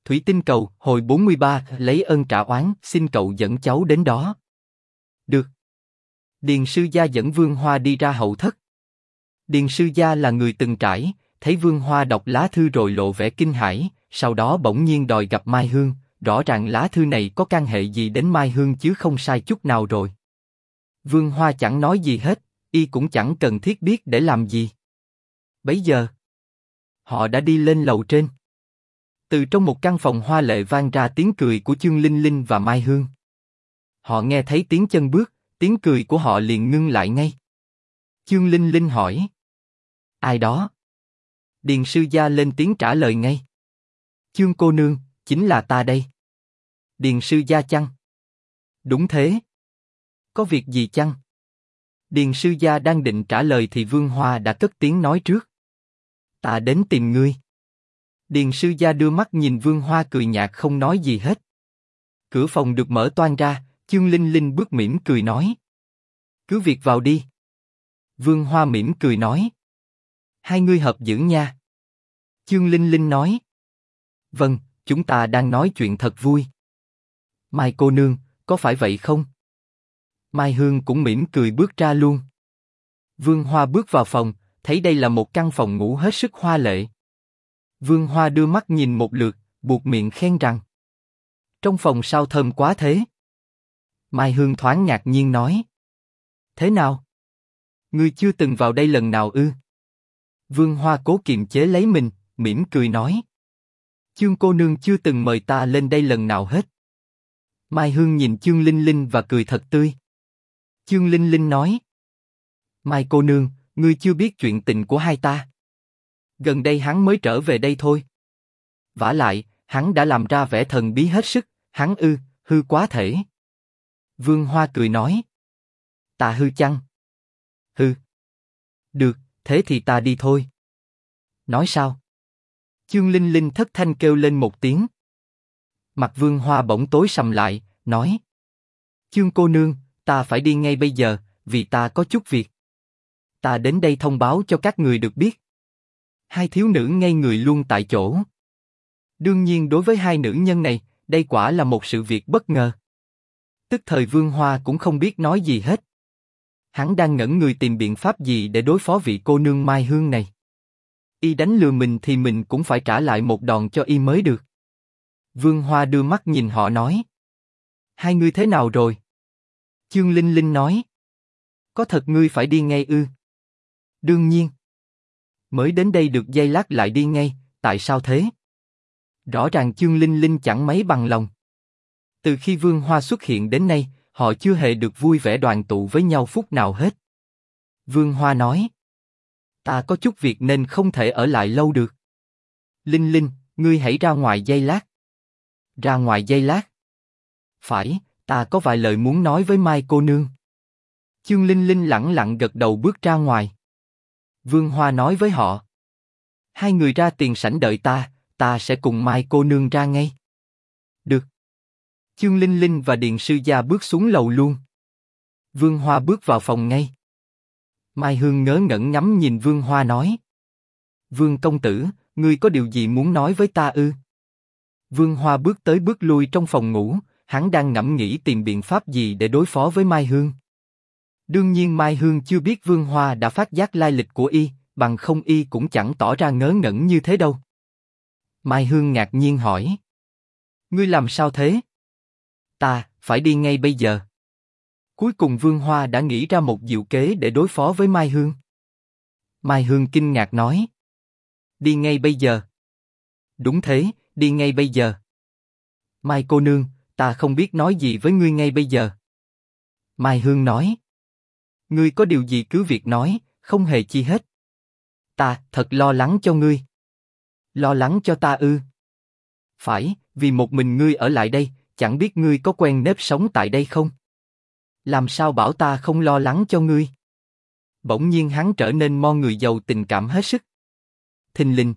Thủy Tinh Cầu, hồi 43, lấy ơn trả oán, xin cậu dẫn cháu đến đó. Được. Điền sư gia dẫn Vương Hoa đi ra hậu thất. Điền sư gia là người từng trải, thấy Vương Hoa đọc lá thư rồi lộ vẻ kinh hãi, sau đó bỗng nhiên đòi gặp Mai Hương, rõ ràng lá thư này có can hệ gì đến Mai Hương chứ không sai chút nào rồi. Vương Hoa chẳng nói gì hết, y cũng chẳng cần thiết biết để làm gì. Bấy giờ, họ đã đi lên lầu trên. Từ trong một căn phòng hoa lệ vang ra tiếng cười của Chương Linh Linh và Mai Hương. Họ nghe thấy tiếng chân bước, tiếng cười của họ liền ngưng lại ngay. Chương Linh Linh hỏi: ai đó? Điền sư gia lên tiếng trả lời ngay: Chương cô nương, chính là ta đây. Điền sư gia chăng? Đúng thế. Có việc gì chăng? Điền sư gia đang định trả lời thì Vương Hoa đã cất tiếng nói trước: ta đến tìm ngươi. Điền sư gia đưa mắt nhìn Vương Hoa cười nhạt không nói gì hết. Cửa phòng được mở toang ra, Chương Linh Linh bước mỉm cười nói: cứ việc vào đi. Vương Hoa mỉm cười nói: hai ngươi hợp dữ nha. Chương Linh Linh nói: vâng, chúng ta đang nói chuyện thật vui. Mai cô nương, có phải vậy không? Mai Hương cũng mỉm cười bước ra luôn. Vương Hoa bước vào phòng, thấy đây là một căn phòng ngủ hết sức hoa lệ. Vương Hoa đưa mắt nhìn một lượt, buột miệng khen rằng: trong phòng sao thơm quá thế. Mai Hương thoáng ngạc nhiên nói: thế nào? Ngươi chưa từng vào đây lần nào ư? Vương Hoa cố kiềm chế lấy mình, mỉm cười nói: Chương cô nương chưa từng mời ta lên đây lần nào hết. Mai Hương nhìn Chương Linh Linh và cười thật tươi. Chương Linh Linh nói: Mai cô nương, ngươi chưa biết chuyện tình của hai ta. Gần đây hắn mới trở về đây thôi. Vả lại, hắn đã làm ra vẻ thần bí hết sức, hắn hư quá thể. Vương Hoa cười nói: ta hư chăng? Hư. Được, thế thì ta đi thôi. Nói sao? Chương Linh Linh thất thanh kêu lên một tiếng. Mặt Vương Hoa bỗng tối sầm lại, nói: Chương cô nương, ta phải đi ngay bây giờ, vì ta có chút việc. Ta đến đây thông báo cho các người được biết. Hai thiếu nữ ngây người luôn tại chỗ. Đương nhiên đối với hai nữ nhân này, đây quả là một sự việc bất ngờ. Tức thời Vương Hoa cũng không biết nói gì hết. Hắn đang ngẩn người tìm biện pháp gì để đối phó vị cô nương Mai Hương này. Y đánh lừa mình thì mình cũng phải trả lại một đòn cho y mới được. Vương Hoa đưa mắt nhìn họ nói: hai ngươi thế nào rồi? Chương Linh Linh nói: có thật ngươi phải đi ngay ư? Đương nhiên. Mới đến đây được giây lát lại đi ngay, tại sao thế? Rõ ràng Chương Linh Linh chẳng mấy bằng lòng. Từ khi Vương Hoa xuất hiện đến nay, họ chưa hề được vui vẻ đoàn tụ với nhau phút nào hết. Vương Hoa nói: ta có chút việc nên không thể ở lại lâu được. Linh Linh, ngươi hãy ra ngoài giây lát. Ra ngoài giây lát? Phải, ta có vài lời muốn nói với Mai cô nương. Chương Linh Linh lẳng lặng gật đầu bước ra ngoài. Vương Hoa nói với họ: hai người ra tiền sảnh đợi ta sẽ cùng Mai cô nương ra ngay. Được. Chương Linh Linh và Điền sư gia bước xuống lầu luôn. Vương Hoa bước vào phòng ngay. Mai Hương ngớ ngẩn ngắm nhìn Vương Hoa nói: Vương công tử, ngươi có điều gì muốn nói với ta ư? Vương Hoa bước tới bước lui trong phòng ngủ, hắn đang ngẫm nghĩ tìm biện pháp gì để đối phó với Mai Hương. Đương nhiên Mai Hương chưa biết Vương Hoa đã phát giác lai lịch của y, bằng không y cũng chẳng tỏ ra ngớ ngẩn như thế đâu. Mai Hương ngạc nhiên hỏi: ngươi làm sao thế? Ta phải đi ngay bây giờ. Cuối cùng Vương Hoa đã nghĩ ra một diệu kế để đối phó với Mai Hương. Mai Hương kinh ngạc nói: đi ngay bây giờ? Đúng thế, đi ngay bây giờ. Mai cô nương, ta không biết nói gì với ngươi ngay bây giờ. Mai Hương nói: ngươi có điều gì cứ việc nói, không hề chi hết. Ta thật lo lắng cho ngươi. Lo lắng cho ta ư? Phải, vì một mình ngươi ở lại đây, chẳng biết ngươi có quen nếp sống tại đây không? Làm sao bảo ta không lo lắng cho ngươi? Bỗng nhiên hắn trở nên mo người giàu tình cảm hết sức. Thình lình,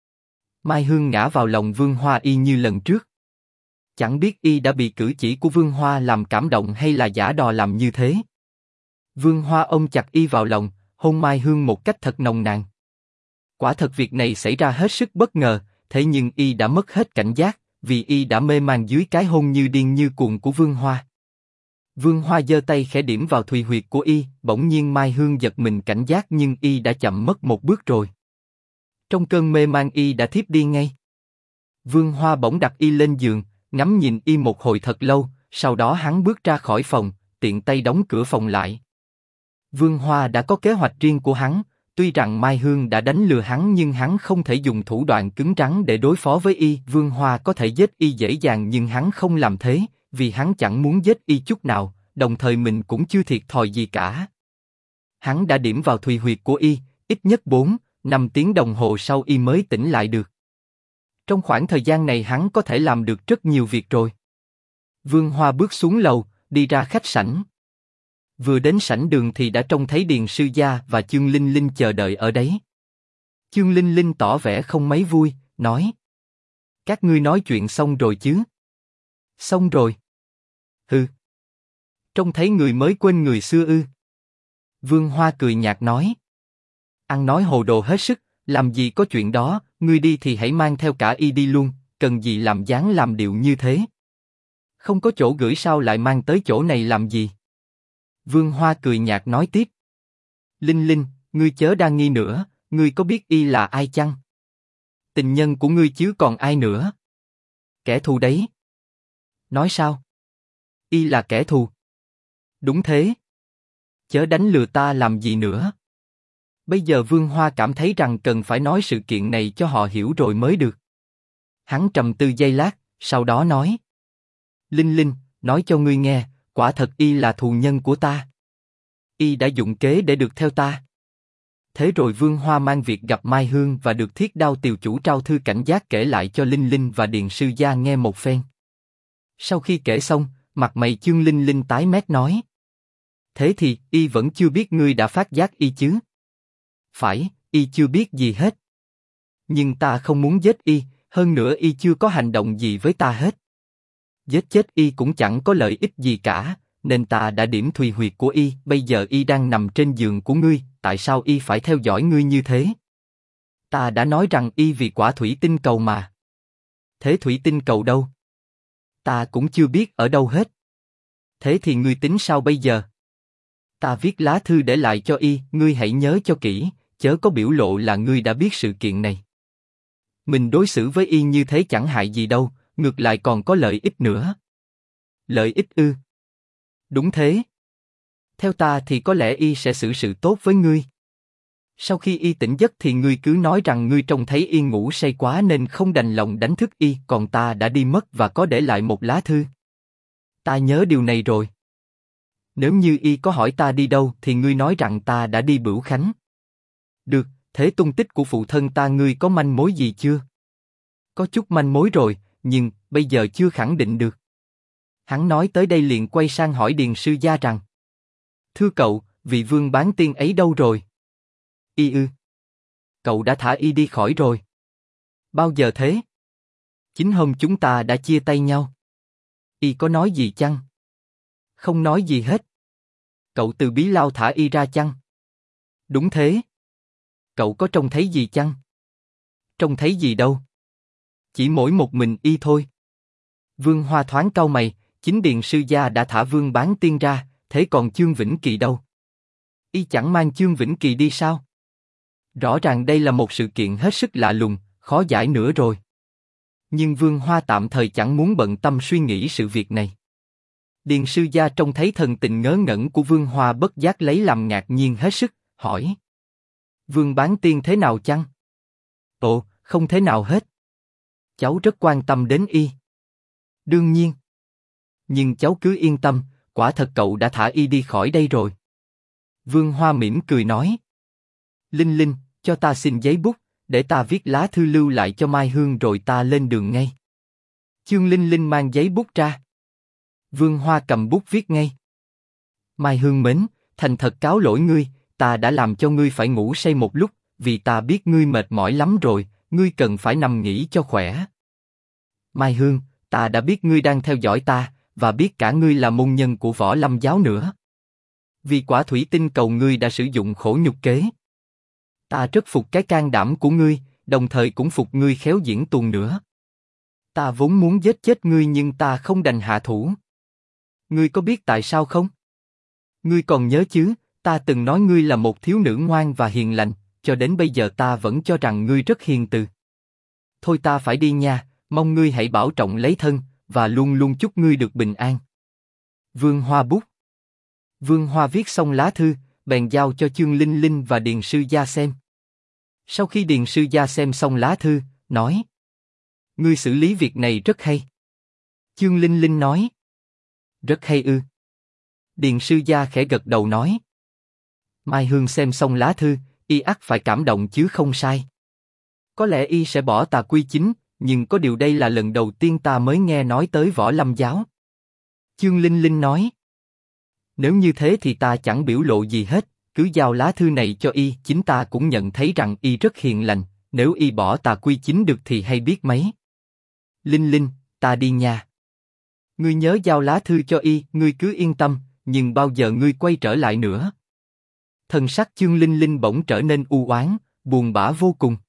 Mai Hương ngã vào lòng Vương Hoa y như lần trước. Chẳng biết y đã bị cử chỉ của Vương Hoa làm cảm động hay là giả đò làm như thế. Vương Hoa ôm chặt y vào lòng, hôn Mai Hương một cách thật nồng nàn. Quả thật việc này xảy ra hết sức bất ngờ, thế nhưng y đã mất hết cảnh giác, vì y đã mê man dưới cái hôn như điên như cuồng của Vương Hoa. Vương Hoa giơ tay khẽ điểm vào thùy huyệt của y, bỗng nhiên Mai Hương giật mình cảnh giác nhưng y đã chậm mất một bước rồi. Trong cơn mê man y đã thiếp đi ngay. Vương Hoa bỗng đặt y lên giường, ngắm nhìn y một hồi thật lâu, sau đó hắn bước ra khỏi phòng, tiện tay đóng cửa phòng lại. Vương Hoa đã có kế hoạch riêng của hắn, tuy rằng Mai Hương đã đánh lừa hắn nhưng hắn không thể dùng thủ đoạn cứng rắn để đối phó với y. Vương Hoa có thể giết y dễ dàng nhưng hắn không làm thế, vì hắn chẳng muốn giết y chút nào, đồng thời mình cũng chưa thiệt thòi gì cả. Hắn đã điểm vào thùy huyệt của y, ít nhất 4-5 tiếng đồng hồ sau y mới tỉnh lại được. Trong khoảng thời gian này hắn có thể làm được rất nhiều việc rồi. Vương Hoa bước xuống lầu, đi ra khách sảnh. Vừa đến sảnh đường thì đã trông thấy Điền Sư Gia và Chương Linh Linh chờ đợi ở đấy. Chương Linh Linh tỏ vẻ không mấy vui, nói: các ngươi nói chuyện xong rồi chứ? Xong rồi. Hừ. Trông thấy người mới quên người xưa ư? Vương Hoa cười nhạt nói: ăn nói hồ đồ hết sức, làm gì có chuyện đó, ngươi đi thì hãy mang theo cả y đi luôn, cần gì làm dáng làm điệu như thế? Không có chỗ gửi sao lại mang tới chỗ này làm gì? Vương Hoa cười nhạt nói tiếp: Linh Linh, ngươi chớ đa nghi nữa, ngươi có biết y là ai chăng? Tình nhân của ngươi chứ còn ai nữa? Kẻ thù đấy. Nói sao? Y là kẻ thù? Đúng thế. Chớ đánh lừa ta làm gì nữa. Bây giờ Vương Hoa cảm thấy rằng cần phải nói sự kiện này cho họ hiểu rồi mới được. Hắn trầm tư giây lát, sau đó nói: Linh Linh, nói cho ngươi nghe, quả thật y là thù nhân của ta. Y đã dụng kế để được theo ta. Thế rồi Vương Hoa mang việc gặp Mai Hương và được Thiết Đao tiều chủ trao thư cảnh giác kể lại cho Linh Linh và Điền Sư Gia nghe một phen. Sau khi kể xong, mặt mày Chương Linh Linh tái mét nói: thế thì y vẫn chưa biết ngươi đã phát giác y chứ? Phải, y chưa biết gì hết. Nhưng ta không muốn giết y, hơn nữa y chưa có hành động gì với ta hết. Giết chết y cũng chẳng có lợi ích gì cả, nên ta đã điểm thùy huyệt của y. Bây giờ y đang nằm trên giường của ngươi, tại sao y phải theo dõi ngươi như thế? Ta đã nói rằng y vì quả thủy tinh cầu mà. Thế thủy tinh cầu đâu? Ta cũng chưa biết ở đâu hết. Thế thì ngươi tính sao bây giờ? Ta viết lá thư để lại cho y, ngươi hãy nhớ cho kỹ, chớ có biểu lộ là ngươi đã biết sự kiện này. Mình đối xử với y như thế chẳng hại gì đâu, ngược lại còn có lợi ích nữa. Lợi ích ư? Đúng thế. Theo ta thì có lẽ y sẽ xử sự tốt với ngươi. Sau khi y tỉnh giấc thì ngươi cứ nói rằng ngươi trông thấy y ngủ say quá nên không đành lòng đánh thức y, còn ta đã đi mất và có để lại một lá thư. Ta nhớ điều này rồi. Nếu như y có hỏi ta đi đâu thì ngươi nói rằng ta đã đi Bửu Khánh. Được, thế tung tích của phụ thân ta ngươi có manh mối gì chưa? Có chút manh mối rồi, nhưng bây giờ chưa khẳng định được. Hắn nói tới đây liền quay sang hỏi Điền Sư Gia rằng: thưa cậu, vị vương bán tiên ấy đâu rồi? Y ư? Cậu đã thả y đi khỏi rồi. Bao giờ thế? Chính hôm chúng ta đã chia tay nhau. Y có nói gì chăng? Không nói gì hết. Cậu từ Bí Lao thả y ra chăng? Đúng thế. Cậu có trông thấy gì chăng? Trông thấy gì đâu. Chỉ mỗi một mình y thôi. Vương Hoa thoáng cau mày, chính Điền Sư Gia đã thả Vương Bán Tiên ra, thế còn Chương Vĩnh Kỳ đâu? Y chẳng mang Chương Vĩnh Kỳ đi sao? Rõ ràng đây là một sự kiện hết sức lạ lùng, khó giải nữa rồi. Nhưng Vương Hoa tạm thời chẳng muốn bận tâm suy nghĩ sự việc này. Điền Sư Gia trông thấy thần tình ngớ ngẩn của Vương Hoa bất giác lấy làm ngạc nhiên hết sức, hỏi: Vương Bán Tiên thế nào chăng? Ồ, không thế nào hết. Cháu rất quan tâm đến y. Đương nhiên. Nhưng cháu cứ yên tâm, quả thật cậu đã thả y đi khỏi đây rồi. Vương Hoa mỉm cười nói: Linh Linh, cho ta xin giấy bút, để ta viết lá thư lưu lại cho Mai Hương rồi ta lên đường ngay. Chương Linh Linh mang giấy bút ra. Vương Hoa cầm bút viết ngay: Mai Hương mến, thành thật cáo lỗi ngươi, ta đã làm cho ngươi phải ngủ say một lúc, vì ta biết ngươi mệt mỏi lắm rồi, ngươi cần phải nằm nghỉ cho khỏe. Mai Hương, ta đã biết ngươi đang theo dõi ta, và biết cả ngươi là môn nhân của Võ Lâm giáo nữa. Vì quả thủy tinh cầu ngươi đã sử dụng khổ nhục kế. Ta rất phục cái can đảm của ngươi, đồng thời cũng phục ngươi khéo diễn tuồng nữa. Ta vốn muốn giết chết ngươi nhưng ta không đành hạ thủ. Ngươi có biết tại sao không? Ngươi còn nhớ chứ, ta từng nói ngươi là một thiếu nữ ngoan và hiền lành, cho đến bây giờ ta vẫn cho rằng ngươi rất hiền từ. Thôi ta phải đi nha, mong ngươi hãy bảo trọng lấy thân, và luôn luôn chúc ngươi được bình an. Vương Hoa bút. Vương Hoa viết xong lá thư, bèn giao cho Chương Linh Linh và Điền Sư Gia xem. Sau khi Điền Sư Gia xem xong lá thư, nói: Ngươi xử lý việc này rất hay. Chương Linh Linh nói: Rất hay ư? Điền Sư Gia khẽ gật đầu nói: Mai Hương xem xong lá thư, y ắt phải cảm động chứ không sai. Có lẽ y sẽ bỏ Tà Quy Chính, nhưng có điều đây là lần đầu tiên ta mới nghe nói tới Võ Lâm giáo. Chương Linh Linh nói: Nếu như thế thì ta chẳng biểu lộ gì hết, cứ giao lá thư này cho y. Chính ta cũng nhận thấy rằng y rất hiền lành, nếu y bỏ Tà Quy Chính được thì hay biết mấy. Linh Linh, ta đi nha. Ngươi nhớ giao lá thư cho y, ngươi cứ yên tâm, nhưng bao giờ ngươi quay trở lại nữa? Thần sắc Chương Linh Linh bỗng trở nên u oán, buồn bã vô cùng.